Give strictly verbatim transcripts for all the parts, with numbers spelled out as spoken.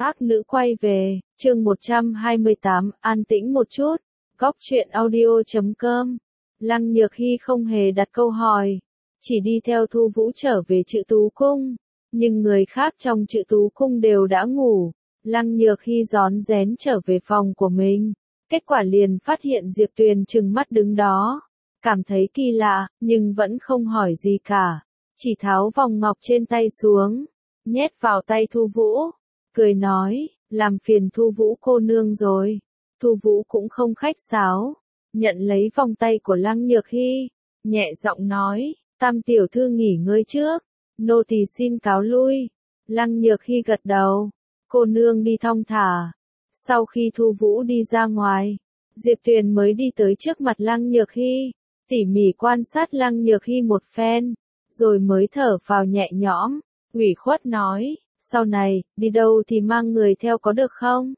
Ác nữ quay về, chương một trăm hai mươi tám, an tĩnh một chút, góc truyện audio chấm com. Lăng Nhược Hy không hề đặt câu hỏi, chỉ đi theo Thu Vũ trở về Trự Tú Cung, nhưng người khác trong Trự Tú Cung đều đã ngủ. Lăng Nhược Hy rón rén trở về phòng của mình, kết quả liền phát hiện Diệp Tuyền trừng mắt đứng đó, cảm thấy kỳ lạ, nhưng vẫn không hỏi gì cả, chỉ tháo vòng ngọc trên tay xuống, nhét vào tay Thu Vũ, cười nói, làm phiền Thu Vũ cô nương rồi. Thu Vũ cũng không khách sáo, nhận lấy vòng tay của Lăng Nhược Hy, nhẹ giọng nói, Tam tiểu thư nghỉ ngơi trước, nô tỳ xin cáo lui. Lăng Nhược Hy gật đầu, cô nương đi thong thả. Sau khi Thu Vũ đi ra ngoài, Diệp Tuyền mới đi tới trước mặt Lăng Nhược Hy, tỉ mỉ quan sát Lăng Nhược Hy một phen, rồi mới thở phào nhẹ nhõm, ủy khuất nói, sau này, đi đâu thì mang người theo có được không?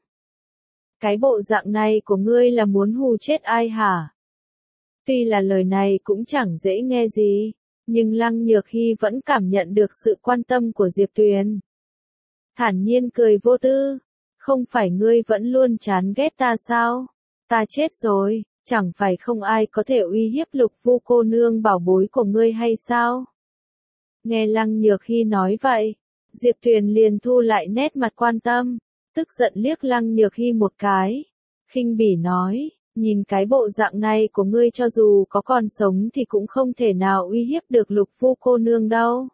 Cái bộ dạng này của ngươi là muốn hù chết ai hả? Tuy là lời này cũng chẳng dễ nghe gì, nhưng Lăng Nhược Hy vẫn cảm nhận được sự quan tâm của Diệp Tuyền. Thản nhiên cười vô tư, không phải ngươi vẫn luôn chán ghét ta sao? Ta chết rồi, chẳng phải không ai có thể uy hiếp Lục Vu cô nương bảo bối của ngươi hay sao? Nghe Lăng Nhược Hy nói vậy, Diệp Tuyền liền thu lại nét mặt quan tâm, tức giận liếc Lăng Nhược Hy một cái, khinh bỉ nói, nhìn cái bộ dạng này của ngươi cho dù có còn sống thì cũng không thể nào uy hiếp được Lục Vu cô nương đâu.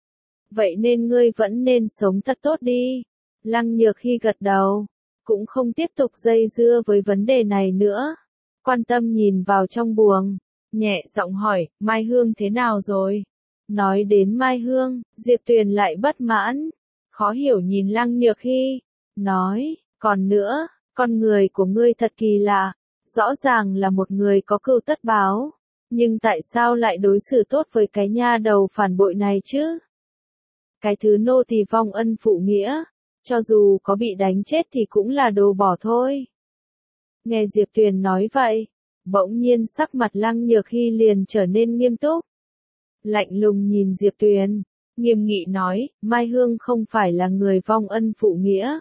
Vậy nên ngươi vẫn nên sống thật tốt đi. Lăng Nhược Hy gật đầu, cũng không tiếp tục dây dưa với vấn đề này nữa, quan tâm nhìn vào trong buồng, nhẹ giọng hỏi, Mai Hương thế nào rồi? Nói đến Mai Hương, Diệp Tuyền lại bất mãn, khó hiểu nhìn Lăng Nhược Hy, nói, còn nữa, con người của ngươi thật kỳ lạ, rõ ràng là một người có cừu tất báo, nhưng tại sao lại đối xử tốt với cái nha đầu phản bội này chứ? Cái thứ nô tỳ vong ân phụ nghĩa, cho dù có bị đánh chết thì cũng là đồ bỏ thôi. Nghe Diệp Tuyền nói vậy, bỗng nhiên sắc mặt Lăng Nhược Hy liền trở nên nghiêm túc. Lạnh lùng nhìn Diệp Tuyền, nghiêm nghị nói, Mai Hương không phải là người vong ân phụ nghĩa.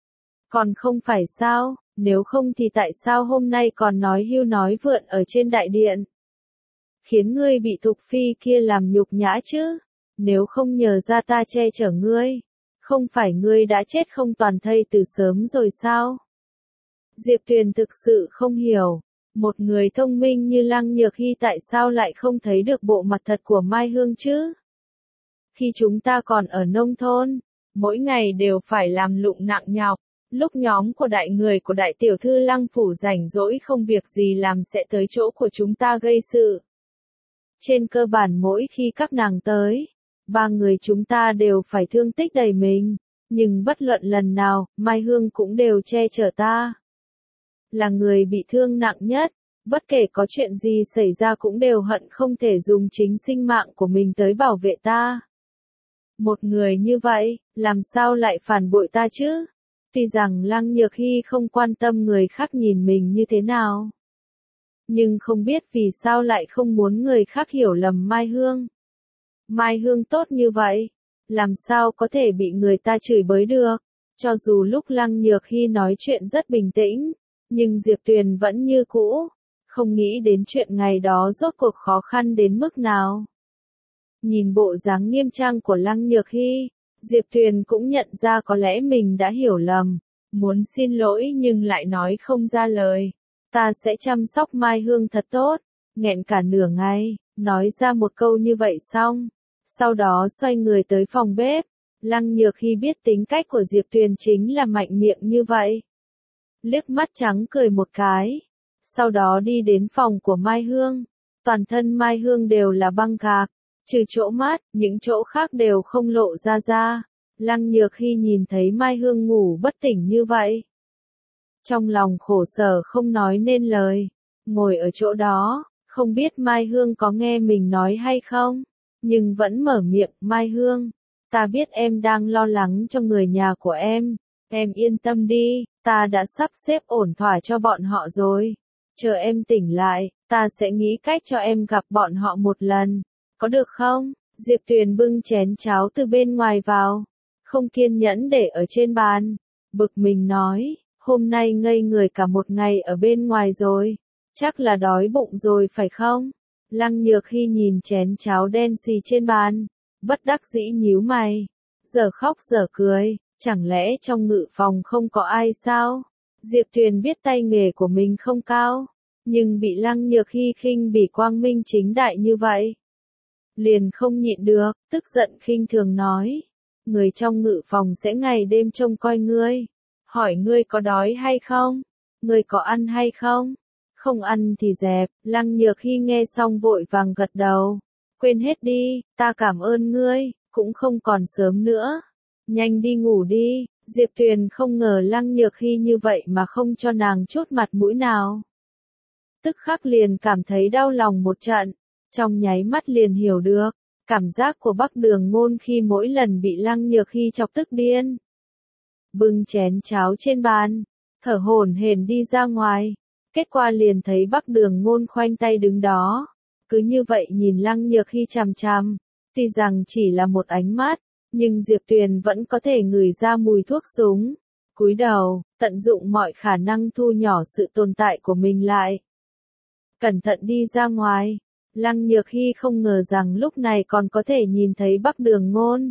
Còn không phải sao, nếu không thì tại sao hôm nay còn nói hưu nói vượn ở trên đại điện? Khiến ngươi bị Thục Phi kia làm nhục nhã chứ, nếu không nhờ ra ta che chở ngươi, không phải ngươi đã chết không toàn thây từ sớm rồi sao? Diệp Tuyền thực sự không hiểu. Một người thông minh như Lăng Nhược Hy tại sao lại không thấy được bộ mặt thật của Mai Hương chứ? Khi chúng ta còn ở nông thôn, mỗi ngày đều phải làm lụng nặng nhọc, lúc nhóm của đại người của đại tiểu thư Lăng phủ rảnh rỗi không việc gì làm sẽ tới chỗ của chúng ta gây sự. Trên cơ bản mỗi khi các nàng tới, ba người chúng ta đều phải thương tích đầy mình, nhưng bất luận lần nào, Mai Hương cũng đều che chở ta. Là người bị thương nặng nhất, bất kể có chuyện gì xảy ra cũng đều hận không thể dùng chính sinh mạng của mình tới bảo vệ ta. Một người như vậy, làm sao lại phản bội ta chứ? Tuy rằng Lăng Nhược Hy không quan tâm người khác nhìn mình như thế nào, nhưng không biết vì sao lại không muốn người khác hiểu lầm Mai Hương. Mai Hương tốt như vậy, làm sao có thể bị người ta chửi bới được? Cho dù lúc Lăng Nhược Hy nói chuyện rất bình tĩnh, nhưng Diệp Tuyền vẫn như cũ, không nghĩ đến chuyện ngày đó rốt cuộc khó khăn đến mức nào. Nhìn bộ dáng nghiêm trang của Lăng Nhược Hy, Diệp Tuyền cũng nhận ra có lẽ mình đã hiểu lầm, muốn xin lỗi nhưng lại nói không ra lời. Ta sẽ chăm sóc Mai Hương thật tốt, nghẹn cả nửa ngày, nói ra một câu như vậy xong, sau đó xoay người tới phòng bếp. Lăng Nhược Hy biết tính cách của Diệp Tuyền chính là mạnh miệng như vậy. Liếc mắt trắng cười một cái, sau đó đi đến phòng của Mai Hương. Toàn thân Mai Hương đều là băng gạc, trừ chỗ mát, những chỗ khác đều không lộ ra ra. Lăng Nhược Hy nhìn thấy Mai Hương ngủ bất tỉnh như vậy, trong lòng khổ sở không nói nên lời, ngồi ở chỗ đó, không biết Mai Hương có nghe mình nói hay không, nhưng vẫn mở miệng, Mai Hương, ta biết em đang lo lắng cho người nhà của em, em yên tâm đi, ta đã sắp xếp ổn thỏa cho bọn họ rồi, chờ em tỉnh lại, ta sẽ nghĩ cách cho em gặp bọn họ một lần, có được không? Diệp Tuyền bưng chén cháo từ bên ngoài vào, không kiên nhẫn để ở trên bàn, bực mình nói, hôm nay ngây người cả một ngày ở bên ngoài rồi, chắc là đói bụng rồi phải không? Lăng Nhược Hy nhìn chén cháo đen xì trên bàn, bất đắc dĩ nhíu mày, giờ khóc giờ cười, chẳng lẽ trong ngự phòng không có ai sao? Diệp Tuyền biết tay nghề của mình không cao, nhưng bị Lăng Nhược Hy khinh bỉ quang minh chính đại như vậy, liền không nhịn được, tức giận khinh thường nói, người trong ngự phòng sẽ ngày đêm trông coi ngươi, hỏi ngươi có đói hay không, ngươi có ăn hay không, không ăn thì dẹp. Lăng Nhược Hy nghe xong vội vàng gật đầu, quên hết đi, ta cảm ơn ngươi, cũng không còn sớm nữa, nhanh đi ngủ đi. Diệp Tuyền không ngờ Lăng Nhược Hy như vậy mà không cho nàng chút mặt mũi nào, tức khắc liền cảm thấy đau lòng một trận, trong nháy mắt liền hiểu được cảm giác của Bắc Đường Ngôn khi mỗi lần bị Lăng Nhược Hy chọc tức điên. Bưng chén cháo trên bàn, thở hổn hển đi ra ngoài, kết quả liền thấy Bắc Đường Ngôn khoanh tay đứng đó, cứ như vậy nhìn Lăng Nhược Hy chằm chằm, tuy rằng chỉ là một ánh mắt, nhưng Diệp Tuyền vẫn có thể ngửi ra mùi thuốc súng, cúi đầu, tận dụng mọi khả năng thu nhỏ sự tồn tại của mình lại. Cẩn thận đi ra ngoài. Lăng Nhược Hy không ngờ rằng lúc này còn có thể nhìn thấy Bắc Đường Ngôn,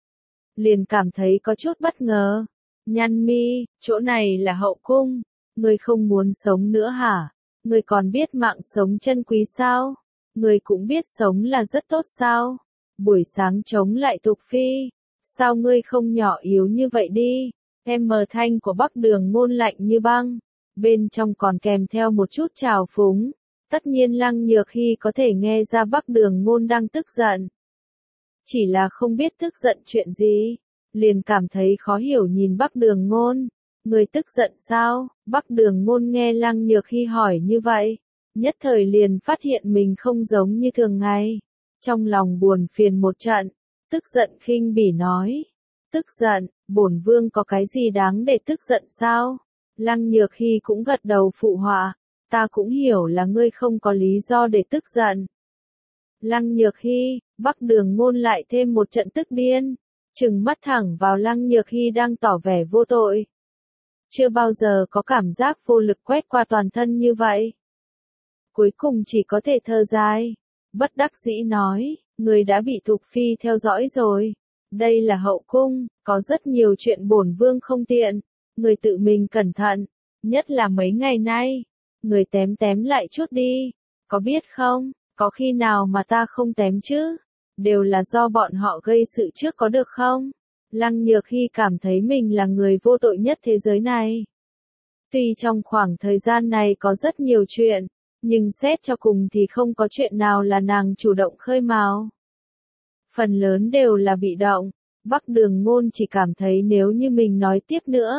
liền cảm thấy có chút bất ngờ, nhăn mi, chỗ này là hậu cung, ngươi không muốn sống nữa hả? Ngươi còn biết mạng sống chân quý sao? Ngươi cũng biết sống là rất tốt sao? Buổi sáng chống lại tục phi, sao ngươi không nhỏ yếu như vậy đi? Em mờ thanh của Bắc Đường Ngôn lạnh như băng, bên trong còn kèm theo một chút trào phúng. Tất nhiên Lăng Nhược Hy có thể nghe ra Bắc Đường Ngôn đang tức giận, chỉ là không biết tức giận chuyện gì, liền cảm thấy khó hiểu nhìn Bắc Đường Ngôn, người tức giận sao? Bắc Đường Ngôn nghe Lăng Nhược Hy hỏi như vậy, nhất thời liền phát hiện mình không giống như thường ngày, trong lòng buồn phiền một trận, tức giận khinh bỉ nói, tức giận, bổn vương có cái gì đáng để tức giận sao? Lăng Nhược Hy cũng gật đầu phụ họa. Ta cũng hiểu là ngươi không có lý do để tức giận. Lăng Nhược Hy, Bắc Đường Ngôn lại thêm một trận tức điên, trừng mắt thẳng vào Lăng Nhược Hy đang tỏ vẻ vô tội. Chưa bao giờ có cảm giác vô lực quét qua toàn thân như vậy. Cuối cùng chỉ có thể thở dài, bất đắc dĩ nói, người đã bị Thục Phi theo dõi rồi. Đây là hậu cung, có rất nhiều chuyện bổn vương không tiện, người tự mình cẩn thận, nhất là mấy ngày nay. Người tém tém lại chút đi, có biết không, có khi nào mà ta không tém chứ, đều là do bọn họ gây sự trước có được không? Lăng Nhược Hy cảm thấy mình là người vô tội nhất thế giới này. Tuy trong khoảng thời gian này có rất nhiều chuyện, nhưng xét cho cùng thì không có chuyện nào là nàng chủ động khơi mào. Phần lớn đều là bị động, Bắc Đường Ngôn chỉ cảm thấy nếu như mình nói tiếp nữa,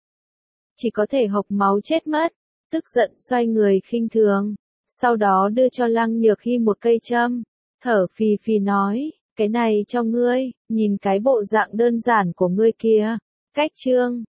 chỉ có thể hộc máu chết mất. Tức giận xoay người khinh thường, sau đó đưa cho Lăng Nhược Hy một cây châm, thở phì phì nói, cái này cho ngươi, nhìn cái bộ dạng đơn giản của ngươi kia, cách trương,